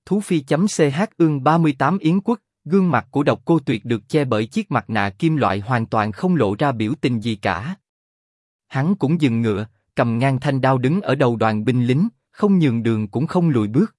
Thú Phi.ch ương 38 Yến Quốc, gương mặt của Độc Cô Tuyệt được che bởi chiếc mặt nạ kim loại hoàn toàn không lộ ra biểu tình gì cả. Hắn cũng dừng ngựa, cầm ngang thanh đao đứng ở đầu đoàn binh lính, không nhường đường cũng không lùi bước.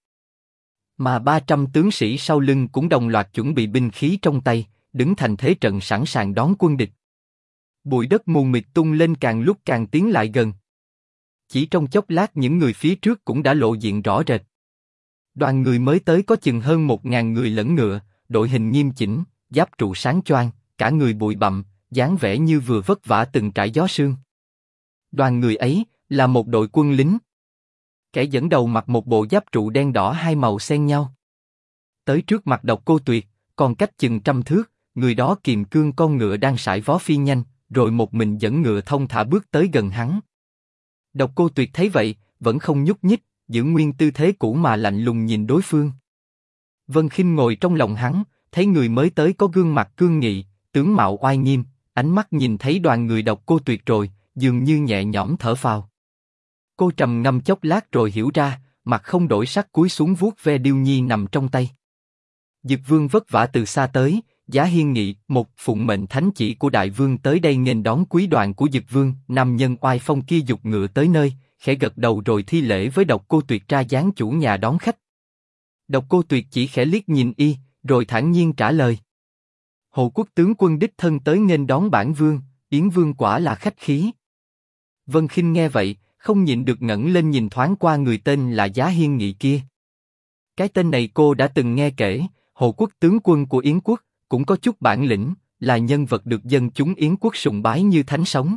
Mà 300 tướng sĩ sau lưng cũng đồng loạt chuẩn bị binh khí trong tay, đứng thành thế trận sẵn sàng đón quân địch. Bụi đất mù mịt tung lên càng lúc càng tiến lại gần. Chỉ trong chốc lát những người phía trước cũng đã lộ diện rõ rệt. Đoàn người mới tới có chừng hơn 1000 người lẫn ngựa, đội hình nghiêm chỉnh, giáp trụ sáng choang, cả người bụi bặm, dáng vẻ như vừa vất vả từng trải gió sương. Đoàn người ấy là một đội quân lính. Kẻ dẫn đầu mặc một bộ giáp trụ đen đỏ hai màu xen nhau. Tới trước mặt Độc Cô Tuyệt, còn cách chừng 100 thước, người đó kiềm cương con ngựa đang sải vó phi nhanh, rồi một mình dẫn ngựa thông thả bước tới gần hắn. Độc Cô Tuyệt thấy vậy, vẫn không nhúc nhích, giữ nguyên tư thế cũ mà lạnh lùng nhìn đối phương. Vân Khinh ngồi trong lòng hắn, thấy người mới tới có gương mặt cương nghị, tướng mạo oai nghiêm, ánh mắt nhìn thấy đoàn người Độc Cô Tuyệt rồi, dường như nhẹ nhõm thở phào. Cô trầm ngâm chốc lát rồi hiểu ra, mặt không đổi sắc cúi xuống vuốt ve điêu nhi nằm trong tay. Dực Vương vất vả từ xa tới, Giá Hiên Nghị, một phụng mệnh thánh chỉ của Đại Vương tới đây nghênh đón quý đoàn của Dực Vương. Nam nhân oai phong kia giục ngựa tới nơi, khẽ gật đầu rồi thi lễ với Độc Cô Tuyệt ra dáng chủ nhà đón khách. Độc Cô Tuyệt chỉ khẽ liếc nhìn y, rồi thản nhiên trả lời: Hộ quốc tướng quân đích thân tới nghênh đón bản vương, Yến Vương quả là khách khí. Vân Khinh nghe vậy, không nhịn được ngẩng lên nhìn thoáng qua người tên là Giá Hiên Nghị kia. Cái tên này cô đã từng nghe kể, hộ quốc tướng quân của Yến Quốc, cũng có chút bản lĩnh, là nhân vật được dân chúng Yến Quốc sùng bái như thánh sống.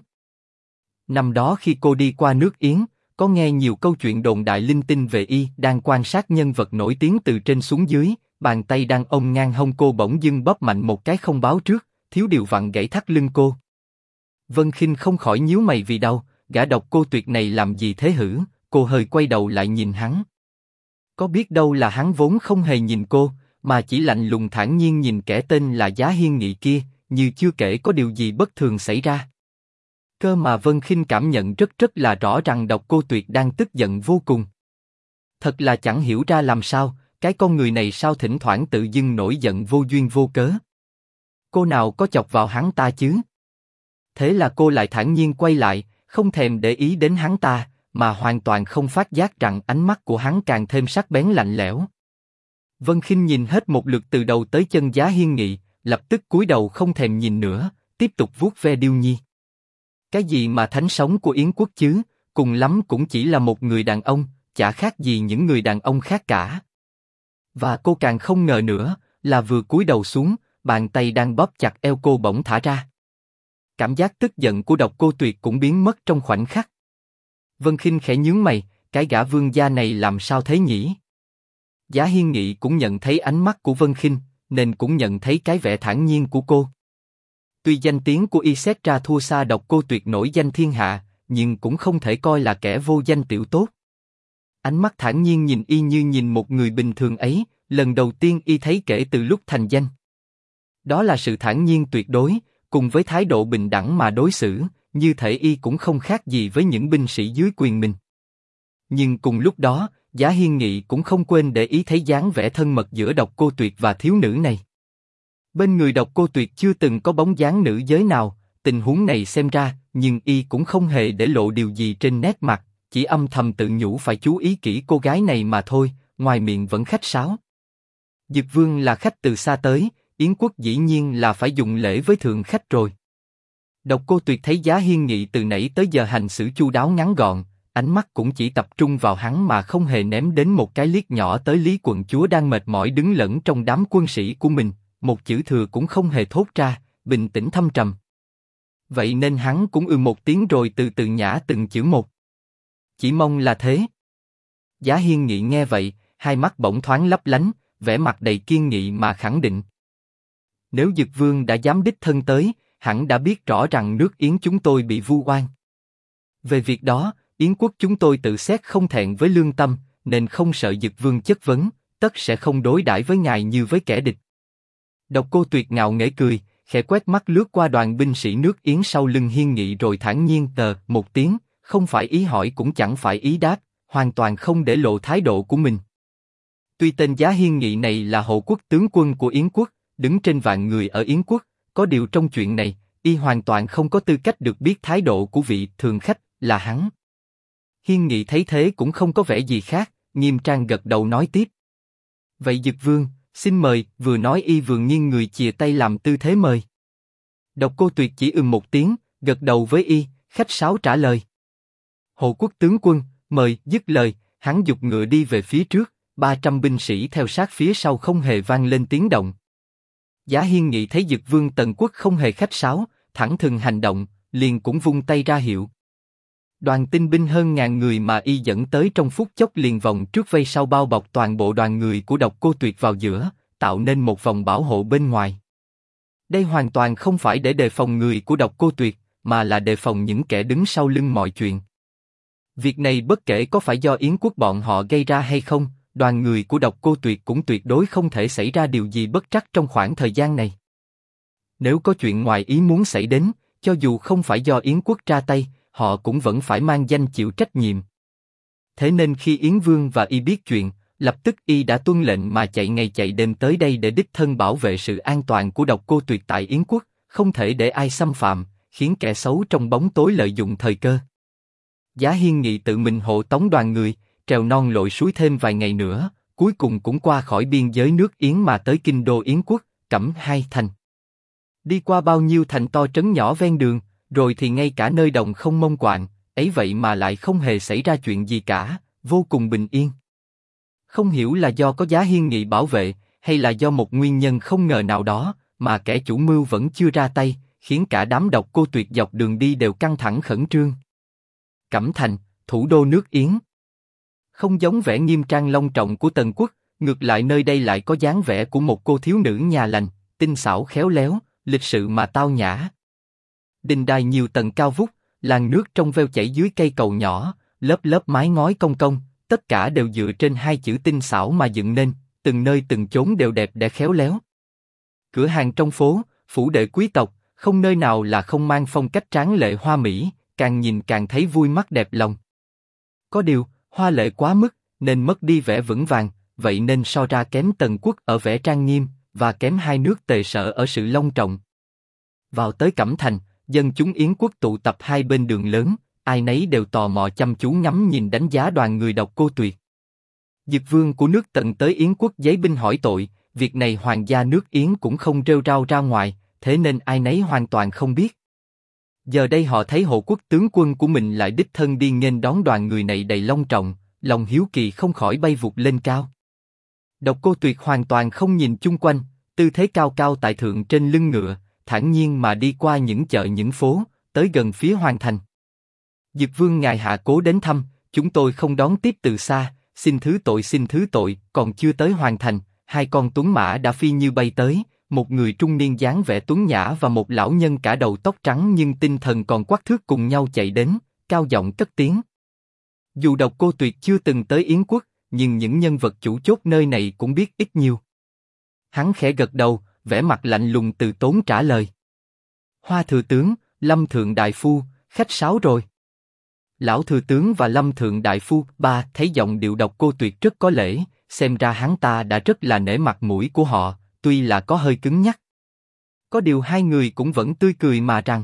Năm đó khi cô đi qua nước Yến, có nghe nhiều câu chuyện đồn đại linh tinh về y, đang quan sát nhân vật nổi tiếng từ trên xuống dưới, bàn tay đang ôm ngang hông cô bỗng dưng bóp mạnh một cái không báo trước, thiếu điều vặn gãy thắt lưng cô. Vân Khinh không khỏi nhíu mày vì đau, gã Độc Cô Tuyệt này làm gì thế hử? Cô hơi quay đầu lại nhìn hắn. Có biết đâu là hắn vốn không hề nhìn cô, mà chỉ lạnh lùng thản nhiên nhìn kẻ tên là Giá Hiên Nghị kia, như chưa kể có điều gì bất thường xảy ra. Cơ mà Vân Khinh cảm nhận rất là rõ rằng Độc Cô Tuyệt đang tức giận vô cùng. Thật là chẳng hiểu ra làm sao, cái con người này sao thỉnh thoảng tự dưng nổi giận vô duyên vô cớ. Cô nào có chọc vào hắn ta chứ? Thế là cô lại thản nhiên quay lại, không thèm để ý đến hắn ta, mà hoàn toàn không phát giác rằng ánh mắt của hắn càng thêm sắc bén lạnh lẽo. Vân Khinh nhìn hết một lượt từ đầu tới chân Giá Hiên Nghị, lập tức cúi đầu không thèm nhìn nữa, tiếp tục vuốt ve điêu nhi. Cái gì mà thánh sống của Yến Quốc chứ, cùng lắm cũng chỉ là một người đàn ông, chả khác gì những người đàn ông khác cả. Và cô càng không ngờ nữa, là vừa cúi đầu xuống, bàn tay đang bóp chặt eo cô bỗng thả ra. Cảm giác tức giận của Độc Cô Tuyệt cũng biến mất trong khoảnh khắc. Vân Khinh khẽ nhướng mày, cái gã vương gia này làm sao thế nhỉ? Giá Hiên Nghị cũng nhận thấy ánh mắt của Vân Khinh, nên cũng nhận thấy cái vẻ thản nhiên của cô. Tuy danh tiếng của y xét ra thua xa Độc Cô Tuyệt nổi danh thiên hạ, nhưng cũng không thể coi là kẻ vô danh tiểu tốt. Ánh mắt thản nhiên nhìn y như nhìn một người bình thường ấy, lần đầu tiên y thấy kể từ lúc thành danh. Đó là sự thản nhiên tuyệt đối, cùng với thái độ bình đẳng mà đối xử, như thể y cũng không khác gì với những binh sĩ dưới quyền mình. Nhưng cùng lúc đó, Giá Hiên Nghị cũng không quên để ý thấy dáng vẻ thân mật giữa Độc Cô Tuyệt và thiếu nữ này. Bên người Độc Cô Tuyệt chưa từng có bóng dáng nữ giới nào, tình huống này xem ra, nhưng y cũng không hề để lộ điều gì trên nét mặt, chỉ âm thầm tự nhủ phải chú ý kỹ cô gái này mà thôi, ngoài miệng vẫn khách sáo. Dực Vương là khách từ xa tới, Yến Quốc dĩ nhiên là phải dùng lễ với thượng khách rồi. Độc Cô Tuyệt thấy Giá Hiên Nghị từ nãy tới giờ hành xử chu đáo ngắn gọn, ánh mắt cũng chỉ tập trung vào hắn mà không hề ném đến một cái liếc nhỏ tới Lý quận chúa đang mệt mỏi đứng lẫn trong đám quân sĩ của mình, một chữ thừa cũng không hề thốt ra, bình tĩnh thâm trầm. Vậy nên hắn cũng một tiếng rồi từ từ nhả từng chữ một. Chỉ mong là thế. Giá Hiên Nghị nghe vậy, hai mắt bỗng thoáng lấp lánh, vẻ mặt đầy kiên nghị mà khẳng định. Nếu Dực Vương đã dám đích thân tới, hẳn đã biết rõ rằng nước Yến chúng tôi bị vu oan. Về việc đó, Yến Quốc chúng tôi tự xét không thẹn với lương tâm, nên không sợ Dực Vương chất vấn, tất sẽ không đối đãi với ngài như với kẻ địch. Độc Cô Tuyệt ngạo nghễ cười, khẽ quét mắt lướt qua đoàn binh sĩ nước Yến sau lưng Hiên Nghị rồi thản nhiên một tiếng, không phải ý hỏi cũng chẳng phải ý đáp, hoàn toàn không để lộ thái độ của mình. Tuy tên Giá Hiên Nghị này là hộ quốc tướng quân của Yến quốc, đứng trên vạn người ở Yến quốc, có điều trong chuyện này, y hoàn toàn không có tư cách được biết thái độ của vị thường khách là hắn. Hiên Nghị thấy thế cũng không có vẻ gì khác, nghiêm trang gật đầu nói tiếp. Vậy Dực Vương, xin mời, vừa nói y vừa nghiêng người chìa tay làm tư thế mời. Độc Cô Tuyệt chỉ một tiếng, gật đầu với y, khách sáo trả lời. Hộ quốc tướng quân, mời, dứt lời, hắn giục ngựa đi về phía trước, 300 binh sĩ theo sát phía sau không hề vang lên tiếng động. Giá Hiên Nghị thấy Dực Vương Tần Quốc không hề khách sáo, thẳng thừng hành động, liền cũng vung tay ra hiệu. Đoàn tinh binh hơn 1000 người mà y dẫn tới trong phút chốc liền vòng trước vây sau bao bọc toàn bộ đoàn người của Độc Cô Tuyệt vào giữa, tạo nên một vòng bảo hộ bên ngoài. Đây hoàn toàn không phải để đề phòng người của Độc Cô Tuyệt, mà là đề phòng những kẻ đứng sau lưng mọi chuyện. Việc này bất kể có phải do Yến quốc bọn họ gây ra hay không, đoàn người của Độc Cô Tuyệt cũng tuyệt đối không thể xảy ra điều gì bất trắc trong khoảng thời gian này. Nếu có chuyện ngoài ý muốn xảy đến, cho dù không phải do Yến quốc ra tay, họ cũng vẫn phải mang danh chịu trách nhiệm. Thế nên khi Yến Vương và y biết chuyện, lập tức y đã tuân lệnh mà chạy ngày chạy đêm tới đây để đích thân bảo vệ sự an toàn của Độc Cô Tuyệt tại Yến quốc, không thể để ai xâm phạm, khiến kẻ xấu trong bóng tối lợi dụng thời cơ. Giá Hiên Nghị tự mình hộ tống đoàn người, trèo non lội suối thêm vài ngày nữa, cuối cùng cũng qua khỏi biên giới nước Yến mà tới kinh đô Yến quốc, Cẩm Hai thành. Đi qua bao nhiêu thành to trấn nhỏ ven đường, rồi thì ngay cả nơi đồng không mông quạng, ấy vậy mà lại không hề xảy ra chuyện gì cả, vô cùng bình yên. Không hiểu là do có Giá Hiên Nghị bảo vệ, hay là do một nguyên nhân không ngờ nào đó, mà kẻ chủ mưu vẫn chưa ra tay, khiến cả đám Độc Cô Tuyệt dọc đường đi đều căng thẳng khẩn trương. Cẩm Thành, thủ đô nước Yến. Không giống vẻ nghiêm trang long trọng của Tần quốc, ngược lại nơi đây lại có dáng vẻ của một cô thiếu nữ nhà lành, tinh xảo khéo léo, lịch sự mà tao nhã. Đình đài nhiều tầng cao vút, làn nước trong veo chảy dưới cây cầu nhỏ, lớp lớp mái ngói cong cong, tất cả đều dựa trên hai chữ tinh xảo mà dựng nên, từng nơi từng chốn đều đẹp đẽ khéo léo. Cửa hàng trong phố, phủ đệ quý tộc, không nơi nào là không mang phong cách tráng lệ hoa mỹ, càng nhìn càng thấy vui mắt đẹp lòng. Có điều, hoa lệ quá mức, nên mất đi vẻ vững vàng, vậy nên so ra kém Tần quốc ở vẻ trang nghiêm, và kém hai nước Tề Sở ở sự long trọng. Vào tới Cẩm Thành, dân chúng Yến quốc tụ tập hai bên đường lớn, ai nấy đều tò mò chăm chú ngắm nhìn đánh giá đoàn người Độc Cô Tuyệt. Dực Vương của nước Tần tới Yến quốc giấy binh hỏi tội, việc này hoàng gia nước Yến cũng không rêu rao ra ngoài, thế nên ai nấy hoàn toàn không biết. Giờ đây họ thấy hộ quốc tướng quân của mình lại đích thân đi nghênh đón đoàn người này đầy long trọng, lòng hiếu kỳ không khỏi bay vụt lên cao. Độc Cô Tuyệt hoàn toàn không nhìn chung quanh, tư thế cao cao tại thượng trên lưng ngựa, thản nhiên mà đi qua những chợ những phố, tới gần phía hoàng thành. Dực Vương ngài hạ cố đến thăm, chúng tôi không đón tiếp từ xa, xin thứ tội, còn chưa tới hoàng thành, hai con tuấn mã đã phi như bay tới, một người trung niên dáng vẻ tuấn nhã và một lão nhân cả đầu tóc trắng nhưng tinh thần còn quắc thước cùng nhau chạy đến, cao giọng cất tiếng. Dù Độc Cô Tuyệt chưa từng tới Yến quốc, nhưng những nhân vật chủ chốt nơi này cũng biết ít nhiều. Hắn khẽ gật đầu, vẻ mặt lạnh lùng từ tốn trả lời. Hoa thừa tướng, Lâm thượng đại phu, khách sáo rồi. Lão thừa tướng và Lâm thượng đại phu, ba thấy giọng điệu Độc Cô Tuyệt rất có lễ, xem ra hắn ta đã rất là nể mặt mũi của họ, tuy là có hơi cứng nhắc. Có điều hai người cũng vẫn tươi cười mà rằng.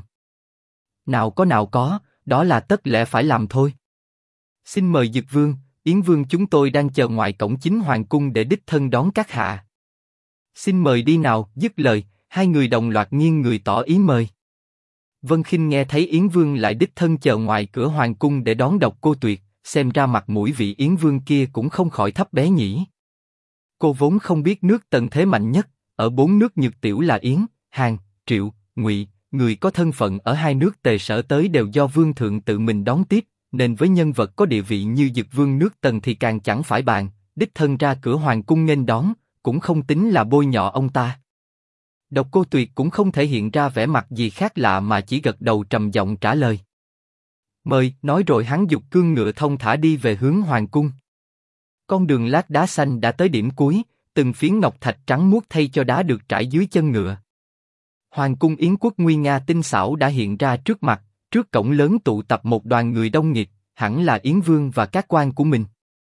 Nào có, đó là tất lẽ phải làm thôi. Xin mời Dực Vương, Yến Vương chúng tôi đang chờ ngoài cổng chính hoàng cung để đích thân đón các hạ. Xin mời đi nào, dứt lời, hai người đồng loạt nghiêng người tỏ ý mời. Vân Khinh nghe thấy Yến Vương lại đích thân chờ ngoài cửa hoàng cung để đón Độc Cô Tuyệt, xem ra mặt mũi vị Yến Vương kia cũng không khỏi thấp bé nhỉ. Cô vốn không biết nước Tần thế mạnh nhất, ở bốn nước nhược tiểu là Yến, Hàn, Triệu, Ngụy, người có thân phận ở hai nước Tề Sở tới đều do Vương thượng tự mình đón tiếp, nên với nhân vật có địa vị như Dực Vương nước Tần thì càng chẳng phải bàn, đích thân ra cửa hoàng cung nghênh đón, cũng không tính là bôi nhọ ông ta. Độc Cô Tuyệt cũng không thể hiện ra vẻ mặt gì khác lạ mà chỉ gật đầu trầm giọng trả lời. Mời, nói rồi hắn giục cương ngựa thông thả đi về hướng hoàng cung. Con đường lát đá xanh đã tới điểm cuối, từng phiến ngọc thạch trắng muốt thay cho đá được trải dưới chân ngựa. Hoàng cung Yến quốc nguy nga tinh xảo đã hiện ra trước mặt, trước cổng lớn tụ tập một đoàn người đông nghịt, hẳn là Yến Vương và các quan của mình.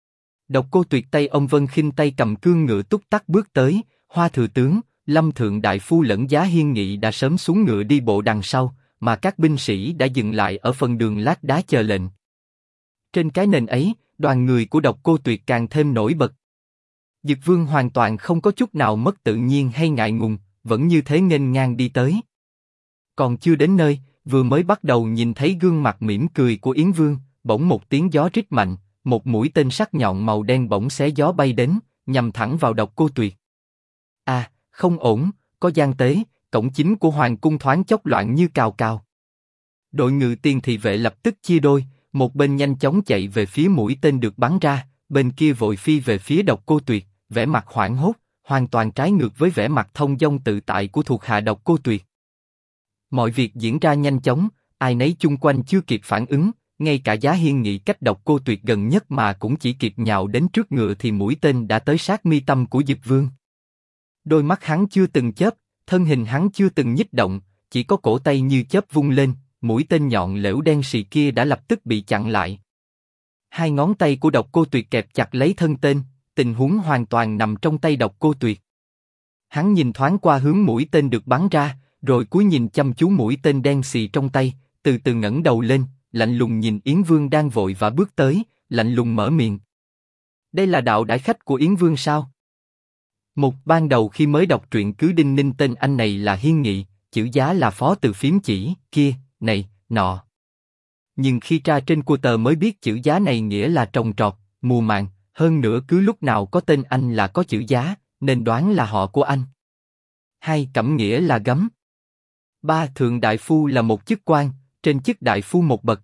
Độc Cô Tuyệt tay ông Vân Khinh tay cầm cương ngựa túc tắc bước tới, Hoa thừa tướng, Lâm thượng đại phu lẫn Giá Hiên Nghị đã sớm xuống ngựa đi bộ đằng sau, mà các binh sĩ đã dừng lại ở phần đường lát đá chờ lệnh. Trên cái nền ấy, đoàn người của Độc Cô Tuyệt càng thêm nổi bật. Dực Vương hoàn toàn không có chút nào mất tự nhiên hay ngại ngùng, vẫn như thế nghênh ngang đi tới. Còn chưa đến nơi, vừa mới bắt đầu nhìn thấy gương mặt mỉm cười của Yến Vương, bỗng một tiếng gió rít mạnh, một mũi tên sắc nhọn màu đen bỗng xé gió bay đến, nhằm thẳng vào Độc Cô Tuyệt. À, không ổn, có gian tế, cổng chính của hoàng cung thoáng chốc loạn như cào cào. Đội ngự tiền thị vệ lập tức chia đôi, một bên nhanh chóng chạy về phía mũi tên được bắn ra, bên kia vội phi về phía Độc Cô Tuyệt, vẻ mặt hoảng hốt, hoàn toàn trái ngược với vẻ mặt thông dong tự tại của thuộc hạ Độc Cô Tuyệt. Mọi việc diễn ra nhanh chóng, ai nấy chung quanh chưa kịp phản ứng, ngay cả Giá Hiên Nghị cách Độc Cô Tuyệt gần nhất mà cũng chỉ kịp nhào đến trước ngựa thì mũi tên đã tới sát mi tâm của Dực Vương. Đôi mắt hắn chưa từng chớp, thân hình hắn chưa từng nhích động, chỉ có cổ tay như chớp vung lên, mũi tên nhọn lẽo đen sì kia đã lập tức bị chặn lại. Hai ngón tay của Độc Cô Tuyệt kẹp chặt lấy thân tên, tình huống hoàn toàn nằm trong tay Độc Cô Tuyệt. Hắn nhìn thoáng qua hướng mũi tên được bắn ra, rồi cúi nhìn chăm chú mũi tên đen sì trong tay, từ từ ngẩng đầu lên, lạnh lùng nhìn Yến Vương đang vội và bước tới, lạnh lùng mở miệng. Đây là đạo đãi khách của Yến Vương sao? Một ban đầu khi mới đọc truyện cứ đinh ninh tên anh này là Hiên Nghị, chữ Giá là phó từ phím chỉ, kia, này, nọ. Nhưng khi tra trên của tờ mới biết chữ Giá này nghĩa là trồng trọt, mùa màng, hơn nữa cứ lúc nào có tên anh là có chữ Giá, nên đoán là họ của anh. 2. Cẩm nghĩa là gấm. 3. Thượng đại phu là một chức quan, trên chức đại phu một bậc,